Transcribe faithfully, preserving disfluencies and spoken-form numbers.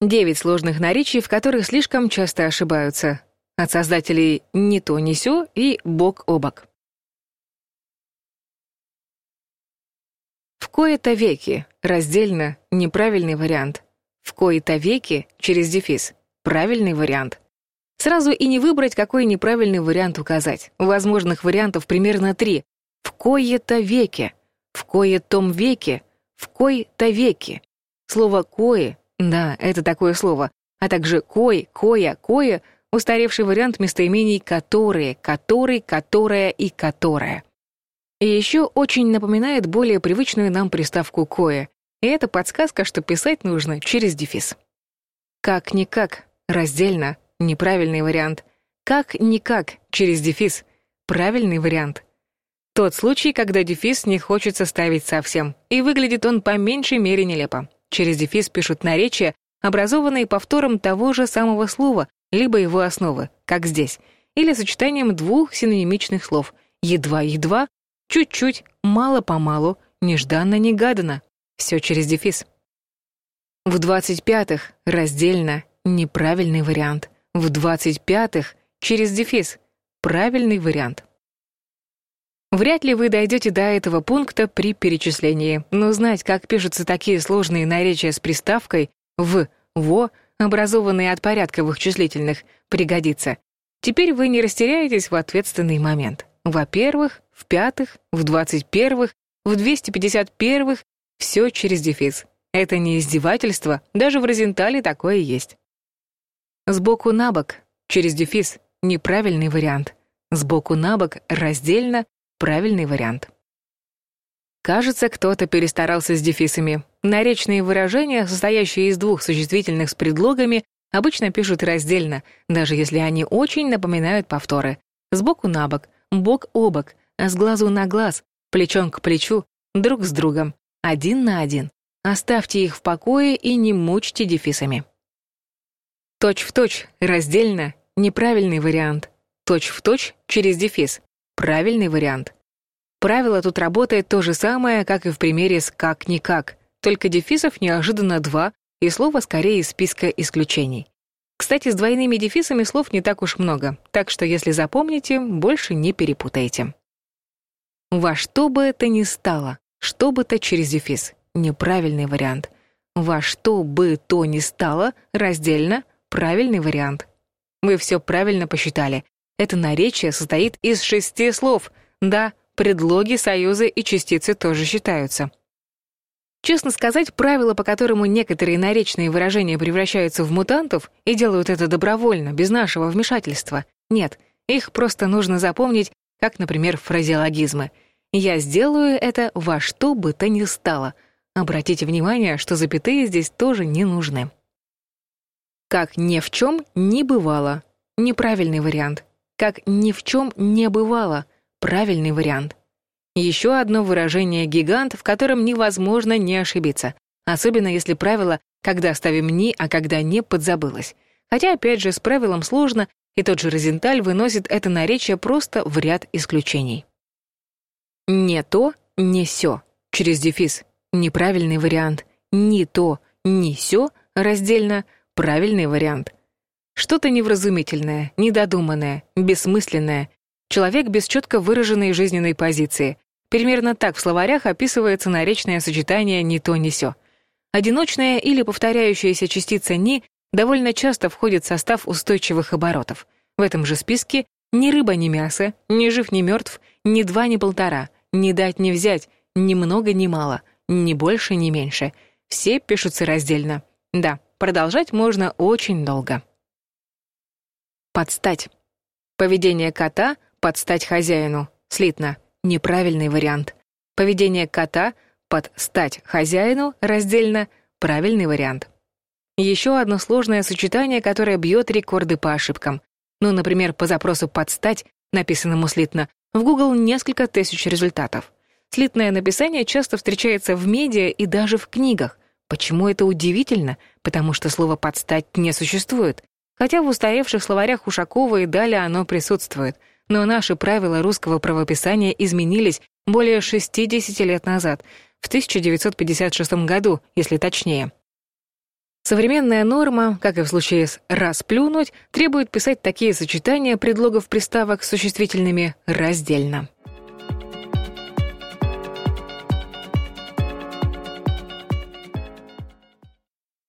Девять сложных наречий, в которых слишком часто ошибаются. От создателей «ни то, ни сё» и «бок о бок». В кои-то веки, раздельно, неправильный вариант. В кои-то веки, через дефис, правильный вариант. Сразу и не выбрать, какой неправильный вариант указать. Возможных вариантов примерно три. В кои-то веки, в кои-том веке, в кои-то веки. Слово «кои», да, это такое слово, а также «кой», «коя», «кое» — устаревший вариант местоимений «которые», «который», «которая» и «которая». И еще очень напоминает более привычную нам приставку «кое», и это подсказка, что писать нужно через дефис. Как-никак, раздельно, неправильный вариант. Как-никак, через дефис, правильный вариант. Тот случай, когда дефис не хочется ставить совсем, и выглядит он по меньшей мере нелепо. Через дефис пишут наречия, образованные повтором того же самого слова, либо его основы, как здесь, или сочетанием двух синонимичных слов «едва-едва», «чуть-чуть», «мало-помалу», «нежданно-негаданно». Все через дефис. В двадцать пятых раздельно, неправильный вариант. В двадцать пятых через дефис, правильный вариант. Вряд ли вы дойдете до этого пункта при перечислении, но знать, как пишутся такие сложные наречия с приставкой «в», «во», образованные от порядковых числительных, пригодится. Теперь вы не растеряетесь в ответственный момент. Во-первых, в пятых, в двадцать первых, в двести пятьдесят первых все через дефис. Это не издевательство, даже в Розентале такое есть. Сбоку на бок, через дефис, неправильный вариант. Сбоку на бок, раздельно, правильный вариант. Кажется, кто-то перестарался с дефисами. Наречные выражения, состоящие из двух существительных с предлогами, обычно пишут раздельно, даже если они очень напоминают повторы. Сбоку на бок, бок о бок, с глазу на глаз, плечом к плечу, друг с другом, один на один. Оставьте их в покое и не мучьте дефисами. Точь-в-точь, раздельно, неправильный вариант. Точь-в-точь, через дефис, правильный вариант. Правило тут работает то же самое, как и в примере с «как-никак», только дефисов неожиданно два, и слово скорее из списка исключений. Кстати, с двойными дефисами слов не так уж много, так что если запомните, больше не перепутаете. Во что бы это ни стало, что бы то через дефис, неправильный вариант. Во что бы то ни стало, раздельно, правильный вариант. Вы все правильно посчитали. Это наречие состоит из шести слов. Да, предлоги, союзы и частицы тоже считаются. Честно сказать, правило, по которому некоторые наречные выражения превращаются в мутантов и делают это добровольно, без нашего вмешательства, нет, их просто нужно запомнить, как, например, фразеологизмы. «Я сделаю это во что бы то ни стало». Обратите внимание, что запятые здесь тоже не нужны. Как ни в чем не бывало. Неправильный вариант. Как ни в чем не бывало. Правильный вариант. Еще одно выражение «гигант», в котором невозможно не ошибиться. Особенно если правило «когда ставим «ни», а когда «не» подзабылось». Хотя, опять же, с правилом сложно, и тот же Розенталь выносит это наречие просто в ряд исключений. Не то, не сё, через дефис, неправильный вариант. Ни то, ни сё, раздельно, правильный вариант. Что-то невразумительное, недодуманное, бессмысленное. Человек без четко выраженной жизненной позиции. Примерно так в словарях описывается наречное сочетание «ни то, ни сё». Одиночная или повторяющаяся частица «ни» довольно часто входит в состав устойчивых оборотов. В этом же списке ни рыба, ни мясо, ни жив, ни мертв, ни два, ни полтора, ни дать, ни взять, ни много, ни мало, ни больше, ни меньше. Все пишутся раздельно. Да, продолжать можно очень долго. Подстать. Поведение кота — подстать хозяину. Слитно. Неправильный вариант. Поведение кота — подстать хозяину, раздельно, правильный вариант. Еще одно сложное сочетание, которое бьет рекорды по ошибкам. Ну, например, по запросу «подстать», написанному слитно, в Google несколько тысяч результатов. Слитное написание часто встречается в медиа и даже в книгах. Почему это удивительно? Потому что слово «подстать» не существует. Хотя в устаревших словарях Ушакова и далее оно присутствует. Но наши правила русского правописания изменились более шестидесяти лет назад, в тысяча девятьсот пятьдесят шестом году, если точнее. Современная норма, как и в случае с «расплюнуть», требует писать такие сочетания предлогов приставок с существительными раздельно.